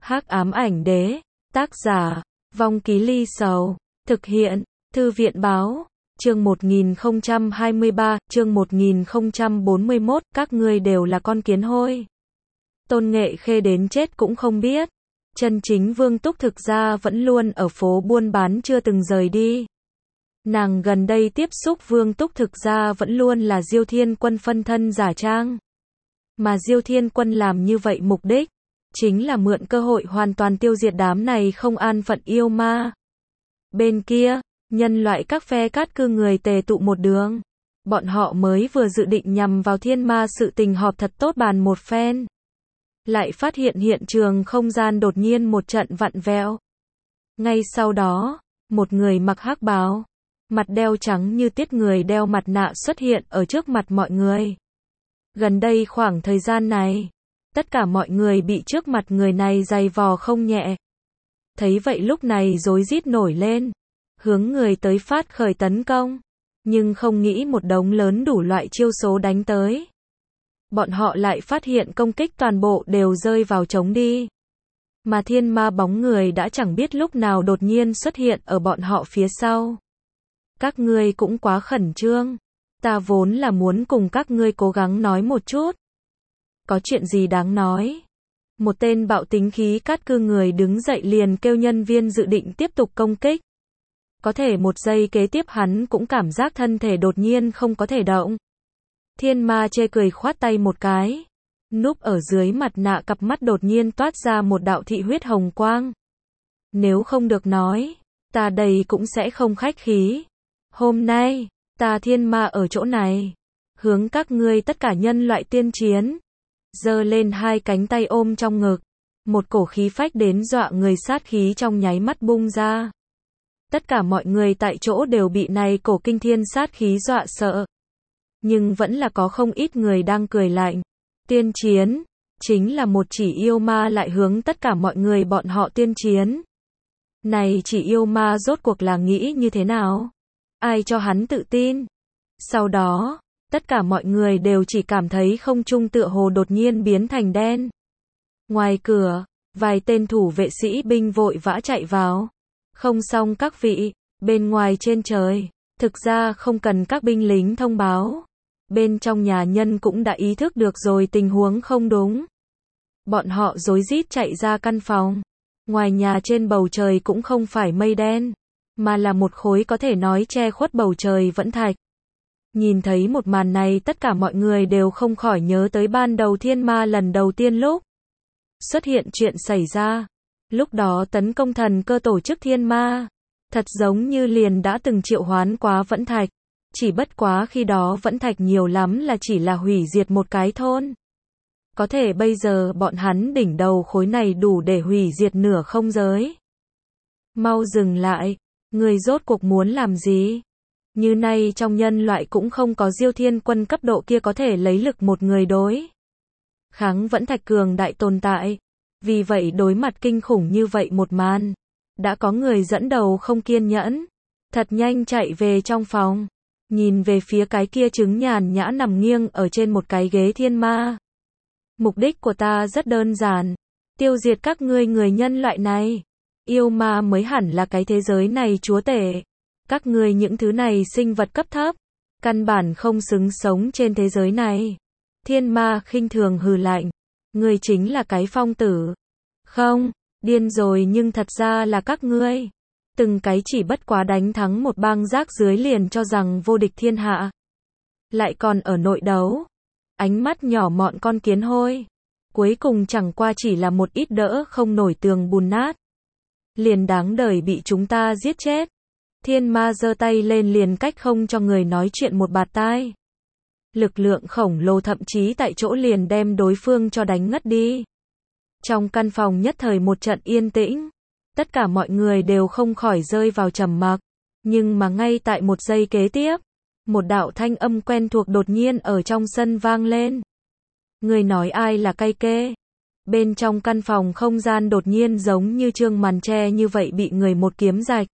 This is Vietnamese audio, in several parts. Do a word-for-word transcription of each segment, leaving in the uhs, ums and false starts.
Hắc ám ảnh đế, tác giả, Vong Ký Ly Sầu, thực hiện, Thư viện báo, chương một nghìn không trăm hai mươi ba, chương một nghìn không trăm bốn mươi mốt, các ngươi đều là con kiến hôi. Tôn Nghệ Khê đến chết cũng không biết, chân chính Vương Túc thực ra vẫn luôn ở phố buôn bán chưa từng rời đi. Nàng gần đây tiếp xúc Vương Túc thực ra vẫn luôn là Diêu Thiên Quân phân thân giả trang. Mà Diêu Thiên Quân làm như vậy mục đích, chính là mượn cơ hội hoàn toàn tiêu diệt đám này không an phận yêu ma. Bên kia, nhân loại các phe cát cư người tề tụ một đường. Bọn họ mới vừa dự định nhằm vào thiên ma sự tình họp thật tốt bàn một phen. Lại phát hiện hiện trường không gian đột nhiên một trận vặn vẹo. Ngay sau đó, một người mặc hắc bào, mặt đeo trắng như tiết người đeo mặt nạ xuất hiện ở trước mặt mọi người. Gần đây khoảng thời gian này, tất cả mọi người bị trước mặt người này giày vò không nhẹ. Thấy vậy lúc này rối rít nổi lên, hướng người tới phát khởi tấn công, nhưng không nghĩ một đống lớn đủ loại chiêu số đánh tới. Bọn họ lại phát hiện công kích toàn bộ đều rơi vào trống đi. Mà thiên ma bóng người đã chẳng biết lúc nào đột nhiên xuất hiện ở bọn họ phía sau. Các ngươi cũng quá khẩn trương. Ta vốn là muốn cùng các ngươi cố gắng nói một chút. Có chuyện gì đáng nói? Một tên bạo tính khí cát cư người đứng dậy liền kêu nhân viên dự định tiếp tục công kích. Có thể một giây kế tiếp hắn cũng cảm giác thân thể đột nhiên không có thể động. Thiên ma chê cười khoát tay một cái. Núp ở dưới mặt nạ cặp mắt đột nhiên toát ra một đạo thị huyết hồng quang. Nếu không được nói, ta đây cũng sẽ không khách khí. Hôm nay, ta thiên ma ở chỗ này, hướng các ngươi tất cả nhân loại tiên chiến. Giơ lên hai cánh tay ôm trong ngực, một cổ khí phách đến dọa người sát khí trong nháy mắt bung ra. Tất cả mọi người tại chỗ đều bị này cổ kinh thiên sát khí dọa sợ. Nhưng vẫn là có không ít người đang cười lạnh. Tiên chiến, chính là một chỉ yêu ma lại hướng tất cả mọi người bọn họ tiên chiến. Này chỉ yêu ma rốt cuộc là nghĩ như thế nào? Ai cho hắn tự tin? Sau đó, tất cả mọi người đều chỉ cảm thấy không trung tựa hồ đột nhiên biến thành đen. Ngoài cửa, vài tên thủ vệ sĩ binh vội vã chạy vào. Không xong các vị, bên ngoài trên trời, thực ra không cần các binh lính thông báo. Bên trong nhà nhân cũng đã ý thức được rồi tình huống không đúng. Bọn họ rối rít chạy ra căn phòng. Ngoài nhà trên bầu trời cũng không phải mây đen, mà là một khối có thể nói che khuất bầu trời vẫn thạch. Nhìn thấy một màn này tất cả mọi người đều không khỏi nhớ tới ban đầu thiên ma lần đầu tiên lúc xuất hiện chuyện xảy ra. Lúc đó tấn công thần cơ tổ chức thiên ma, thật giống như liền đã từng triệu hoán quá vẫn thạch. Chỉ bất quá khi đó vẫn thạch nhiều lắm là chỉ là hủy diệt một cái thôn. Có thể bây giờ bọn hắn đỉnh đầu khối này đủ để hủy diệt nửa không giới. Mau dừng lại, người rốt cuộc muốn làm gì? Như nay trong nhân loại cũng không có Diêu Thiên Quân cấp độ kia có thể lấy lực một người đối kháng vẫn thạch cường đại tồn tại. Vì vậy đối mặt kinh khủng như vậy một màn, đã có người dẫn đầu không kiên nhẫn, thật nhanh chạy về trong phòng, nhìn về phía cái kia trứng nhàn nhã nằm nghiêng ở trên một cái ghế thiên ma. Mục đích của ta rất đơn giản, tiêu diệt các ngươi người nhân loại này. Yêu ma mới hẳn là cái thế giới này chúa tể. Các ngươi những thứ này sinh vật cấp thấp, căn bản không xứng sống trên thế giới này. Thiên ma khinh thường hừ lạnh, ngươi chính là cái phong tử. Không, điên rồi nhưng thật ra là các ngươi. Từng cái chỉ bất quá đánh thắng một bang rác dưới liền cho rằng vô địch thiên hạ. Lại còn ở nội đấu. Ánh mắt nhỏ mọn con kiến hôi. Cuối cùng chẳng qua chỉ là một ít đỡ không nổi tường bùn nát. Liền đáng đời bị chúng ta giết chết. Thiên ma giơ tay lên liền cách không cho người nói chuyện một bạt tai. Lực lượng khổng lồ thậm chí tại chỗ liền đem đối phương cho đánh ngất đi. Trong căn phòng nhất thời một trận yên tĩnh. Tất cả mọi người đều không khỏi rơi vào trầm mặc. Nhưng mà ngay tại một giây kế tiếp, một đạo thanh âm quen thuộc đột nhiên ở trong sân vang lên. Người nói ai là cay kê? Bên trong căn phòng không gian đột nhiên giống như trương màn tre như vậy bị người một kiếm rạch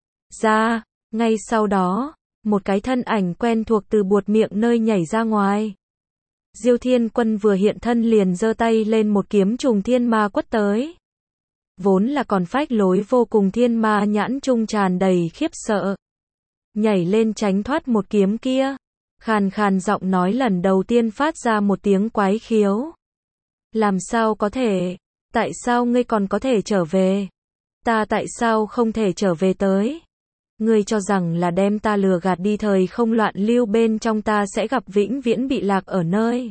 ra. Ngay sau đó, một cái thân ảnh quen thuộc từ buột miệng nơi nhảy ra ngoài. Diêu Thiên Quân vừa hiện thân liền giơ tay lên một kiếm trùng thiên ma quất tới. vốn là còn phách lối vô cùng thiên ma nhãn trung tràn đầy khiếp sợ. Nhảy lên tránh thoát một kiếm kia. Khàn khàn giọng nói lần đầu tiên phát ra một tiếng quái khiếu. Làm sao có thể? Tại sao ngươi còn có thể trở về? Ta tại sao không thể trở về tới? Ngươi cho rằng là đem ta lừa gạt đi thời không loạn lưu bên trong ta sẽ gặp vĩnh viễn bị lạc ở nơi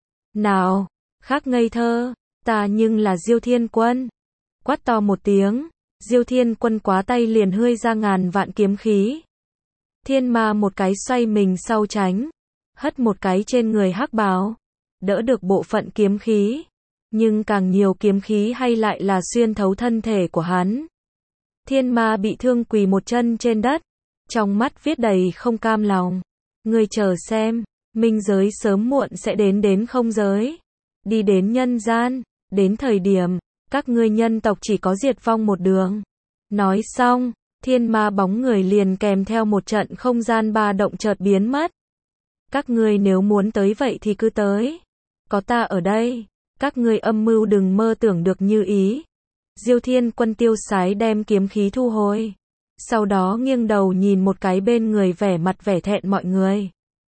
nào? Khác ngây thơ, ta nhưng là Diêu Thiên Quân. Quát to một tiếng, Diêu Thiên Quân quá tay liền hươi ra ngàn vạn kiếm khí. Thiên ma một cái xoay mình sau tránh, hất một cái trên người hắc bào, đỡ được bộ phận kiếm khí, nhưng càng nhiều kiếm khí hay lại là xuyên thấu thân thể của hắn. Thiên ma bị thương quỳ một chân trên đất, trong mắt viết đầy không cam lòng. Ngươi chờ xem, minh giới sớm muộn sẽ đến đến không giới, đi đến nhân gian, đến thời điểm, các ngươi nhân tộc chỉ có diệt vong một đường. Nói xong, thiên ma bóng người liền kèm theo một trận không gian ba động chợt biến mất. Các ngươi nếu muốn tới vậy thì cứ tới. Có ta ở đây, các ngươi âm mưu đừng mơ tưởng được như ý. Diêu Thiên Quân tiêu sái đem kiếm khí thu hồi. Sau đó nghiêng đầu nhìn một cái bên người vẻ mặt vẻ thẹn mọi người.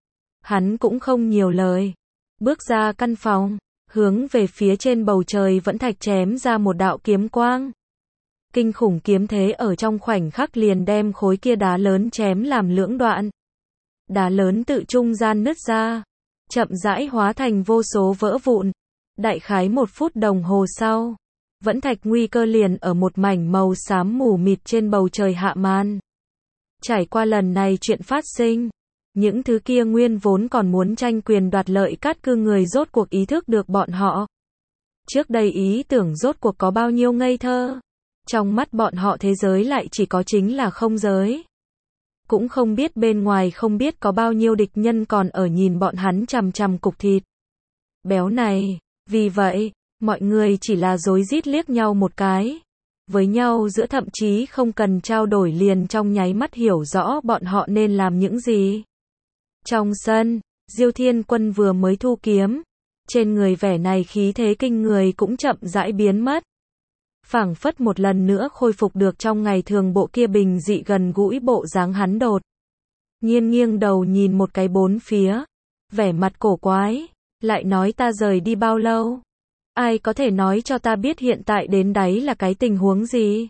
Hắn cũng không nhiều lời. Bước ra căn phòng, hướng về phía trên bầu trời vẫn thạch chém ra một đạo kiếm quang. Kinh khủng kiếm thế ở trong khoảnh khắc liền đem khối kia đá lớn chém làm lưỡng đoạn. Đá lớn tự trung gian nứt ra, chậm rãi hóa thành vô số vỡ vụn. Đại khái một phút đồng hồ sau, vẫn thạch nguy cơ liền ở một mảnh màu xám mù mịt trên bầu trời hạ màn. Trải qua lần này chuyện phát sinh, những thứ kia nguyên vốn còn muốn tranh quyền đoạt lợi cát cư người rốt cuộc ý thức được bọn họ. Trước đây ý tưởng rốt cuộc có bao nhiêu ngây thơ. Trong mắt bọn họ thế giới lại chỉ có chính là không giới. Cũng không biết bên ngoài không biết có bao nhiêu địch nhân còn ở nhìn bọn hắn chằm chằm cục thịt béo này. Vì vậy, mọi người chỉ là rối rít liếc nhau một cái. Với nhau giữa thậm chí không cần trao đổi liền trong nháy mắt hiểu rõ bọn họ nên làm những gì. Trong sân, Diêu Thiên Quân vừa mới thu kiếm. Trên người vẻ này khí thế kinh người cũng chậm rãi biến mất. Phảng phất một lần nữa khôi phục được trong ngày thường bộ kia bình dị gần gũi bộ dáng hắn đột nhiên nghiêng đầu nhìn một cái bốn phía, vẻ mặt cổ quái, lại nói ta rời đi bao lâu? Ai có thể nói cho ta biết hiện tại đến đáy là cái tình huống gì?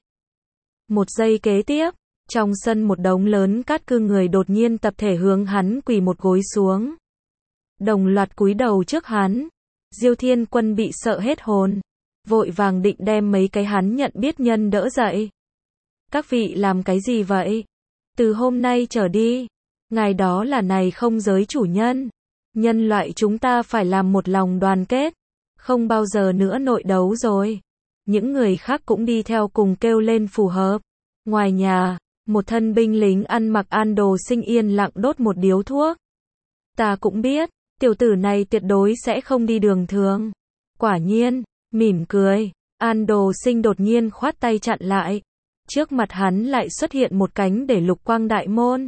Một giây kế tiếp, trong sân một đống lớn cát cư người đột nhiên tập thể hướng hắn quỳ một gối xuống. Đồng loạt cúi đầu trước hắn. Diêu Thiên Quân bị sợ hết hồn, vội vàng định đem mấy cái hắn nhận biết nhân đỡ dậy. Các vị làm cái gì vậy? Từ hôm nay trở đi, ngài đó là này không giới chủ nhân. Nhân loại chúng ta phải làm một lòng đoàn kết, không bao giờ nữa nội đấu rồi. Những người khác cũng đi theo cùng kêu lên phù hợp. Ngoài nhà, một thân binh lính ăn mặc an đồ sinh yên lặng đốt một điếu thuốc. Ta cũng biết, tiểu tử này tuyệt đối sẽ không đi đường thường. Quả nhiên, mỉm cười, an đồ sinh đột nhiên khoát tay chặn lại. Trước mặt hắn lại xuất hiện một cánh để lục quang đại môn.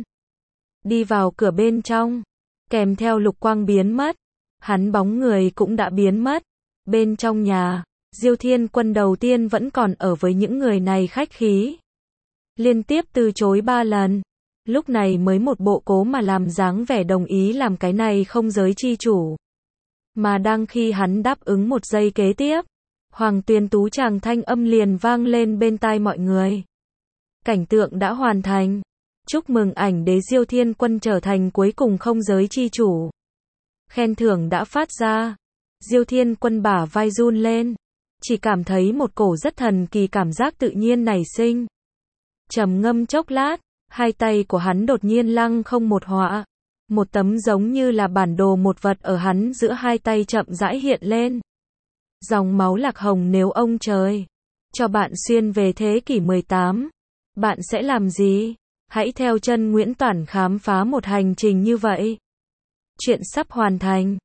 Đi vào cửa bên trong, kèm theo lục quang biến mất, hắn bóng người cũng đã biến mất. Bên trong nhà, Diêu Thiên Quân đầu tiên vẫn còn ở với những người này khách khí. Liên tiếp từ chối ba lần, lúc này mới một bộ cố mà làm dáng vẻ đồng ý làm cái này không giới chi chủ. Mà đang khi hắn đáp ứng một giây kế tiếp, Hoàng Tuyền Tú chàng thanh âm liền vang lên bên tai mọi người. Cảnh tượng đã hoàn thành. Chúc mừng ảnh đế Diêu Thiên Quân trở thành cuối cùng không giới chi chủ. Khen thưởng đã phát ra. Diêu Thiên Quân bả vai run lên. Chỉ cảm thấy một cổ rất thần kỳ cảm giác tự nhiên nảy sinh. Trầm ngâm chốc lát, hai tay của hắn đột nhiên lăng không một họa. Một tấm giống như là bản đồ một vật ở hắn giữa hai tay chậm rãi hiện lên. Dòng máu lạc hồng nếu ông trời cho bạn xuyên về thế kỷ mười tám, bạn sẽ làm gì? Hãy theo chân Nguyễn Toản khám phá một hành trình như vậy. Chuyện sắp hoàn thành.